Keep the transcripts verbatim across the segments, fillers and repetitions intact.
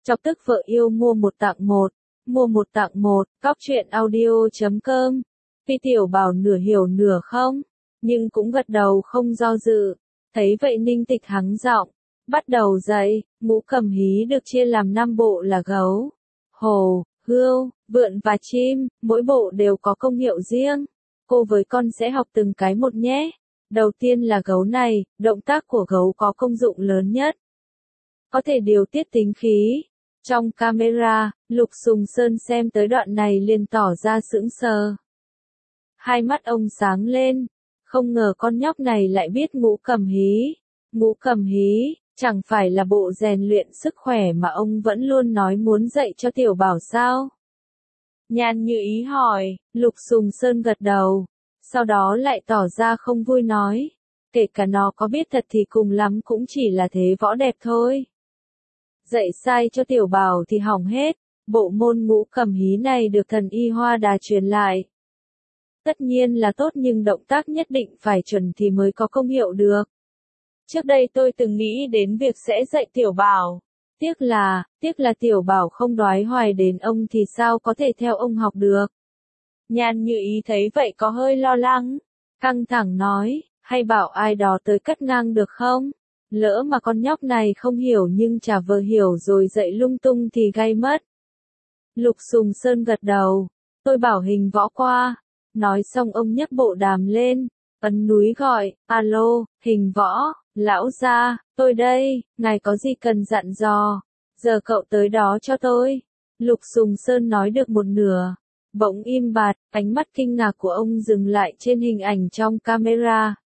Chọc tức vợ yêu mua một tặng một, mua một tặng một, cóc truyện audio chấm com. Phi Tiểu Bảo nửa hiểu nửa không, nhưng cũng gật đầu không do dự. Thấy vậy Ninh Tịch hắng giọng, bắt đầu dạy. Ngũ Cầm Hí được chia làm năm bộ là gấu, hổ, hươu, vượn và chim, mỗi bộ đều có công hiệu riêng. Cô với con sẽ học từng cái một nhé. Đầu tiên là gấu này, động tác của gấu có công dụng lớn nhất. Có thể điều tiết tính khí. Trong camera, Lục Sùng Sơn xem tới đoạn này liền tỏ ra sững sờ. Hai mắt ông sáng lên, không ngờ con nhóc này lại biết Ngũ Cầm Hí. Ngũ Cầm Hí, chẳng phải là bộ rèn luyện sức khỏe mà ông vẫn luôn nói muốn dạy cho Tiểu Bảo sao? Nhan Như Ý hỏi, Lục Sùng Sơn gật đầu, sau đó lại tỏ ra không vui nói, kể cả nó có biết thật thì cùng lắm cũng chỉ là thế võ đẹp thôi. Dạy sai cho Tiểu Bảo thì hỏng hết, bộ môn Ngũ Cầm Hí này được thần y Hoa Đà truyền lại. Tất nhiên là tốt nhưng động tác nhất định phải chuẩn thì mới có công hiệu được. Trước đây tôi từng nghĩ đến việc sẽ dạy Tiểu Bảo. Tiếc là, tiếc là Tiểu Bảo không đoái hoài đến ông thì sao có thể theo ông học được. Nhan Như Ý thấy vậy có hơi lo lắng, căng thẳng nói, hay bảo ai đó tới cắt ngang được không? Lỡ mà con nhóc này không hiểu nhưng chả vờ hiểu rồi dạy lung tung thì gay mất. Lục Sùng Sơn gật đầu, tôi bảo Hình Võ qua. Nói xong ông nhấc bộ đàm lên, ấn núi gọi, alo, Hình Võ, lão gia, tôi đây, ngài có gì cần dặn dò, giờ cậu tới đó cho tôi. Lục Sùng Sơn nói được một nửa, bỗng im bặt, ánh mắt kinh ngạc của ông dừng lại trên hình ảnh trong camera.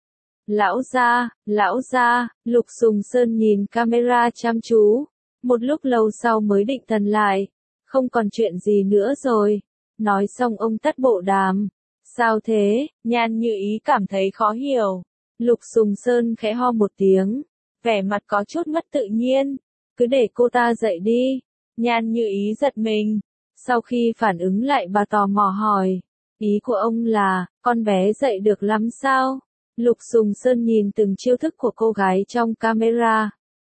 Lão gia, lão gia, Lục Sùng Sơn nhìn camera chăm chú, một lúc lâu sau mới định thần lại, không còn chuyện gì nữa rồi. Nói xong ông tắt bộ đàm. Sao thế? Nhan Như Ý cảm thấy khó hiểu. Lục Sùng Sơn khẽ ho một tiếng, vẻ mặt có chút mất tự nhiên. Cứ để cô ta dậy đi. Nhan Như Ý giật mình. Sau khi phản ứng lại bà tò mò hỏi. Ý của ông là, con bé dậy được lắm sao? Lục Sùng Sơn nhìn từng chiêu thức của cô gái trong camera.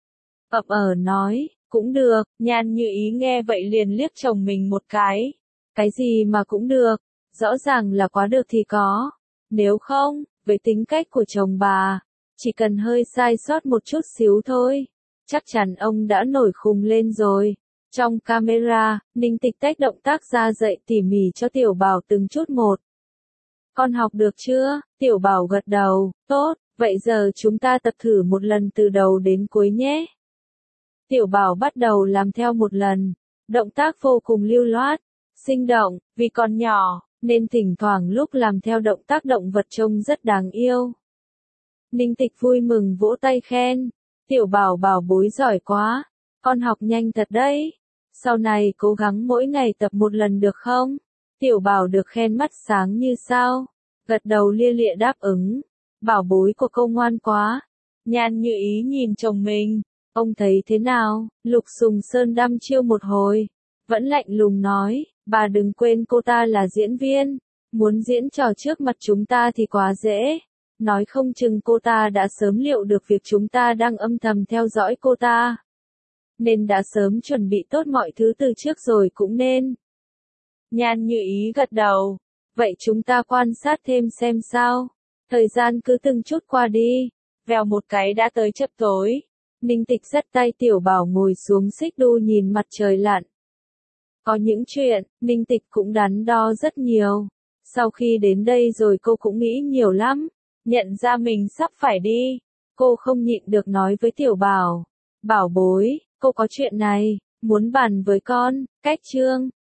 Ậm ờ nói, cũng được. Nhan Như Ý nghe vậy liền liếc chồng mình một cái. Cái gì mà cũng được, rõ ràng là quá được thì có. Nếu không, với tính cách của chồng bà, chỉ cần hơi sai sót một chút xíu thôi, chắc chắn ông đã nổi khùng lên rồi. Trong camera, Ninh Tịch tách động tác ra dạy tỉ mỉ cho Tiểu Bảo từng chút một. Con học được chưa? Tiểu Bảo gật đầu, tốt, vậy giờ chúng ta tập thử một lần từ đầu đến cuối nhé. Tiểu Bảo bắt đầu làm theo một lần, động tác vô cùng lưu loát, sinh động, vì còn nhỏ, nên thỉnh thoảng lúc làm theo động tác động vật trông rất đáng yêu. Ninh Tịch vui mừng vỗ tay khen, Tiểu Bảo bảo bối giỏi quá, con học nhanh thật đấy, sau này cố gắng mỗi ngày tập một lần được không? Tiểu Bảo được khen mắt sáng như sao, gật đầu lia lịa đáp ứng, bảo bối của cô ngoan quá. Nhan Như Ý nhìn chồng mình, ông thấy thế nào? Lục Sùng Sơn đăm chiêu một hồi, vẫn lạnh lùng nói, bà đừng quên cô ta là diễn viên, muốn diễn trò trước mặt chúng ta thì quá dễ, nói không chừng cô ta đã sớm liệu được việc chúng ta đang âm thầm theo dõi cô ta, nên đã sớm chuẩn bị tốt mọi thứ từ trước rồi cũng nên. Nhan Như Ý gật đầu, vậy chúng ta quan sát thêm xem sao, thời gian cứ từng chút qua đi, vèo một cái đã tới chập tối. Ninh Tịch dắt tay Tiểu Bảo ngồi xuống xích đu nhìn mặt trời lặn. Có những chuyện, Ninh Tịch cũng đắn đo rất nhiều. Sau khi đến đây rồi cô cũng nghĩ nhiều lắm. Nhận ra mình sắp phải đi. Cô không nhịn được nói với Tiểu Bảo. Bảo bối, cô có chuyện này, muốn bàn với con, cách chương.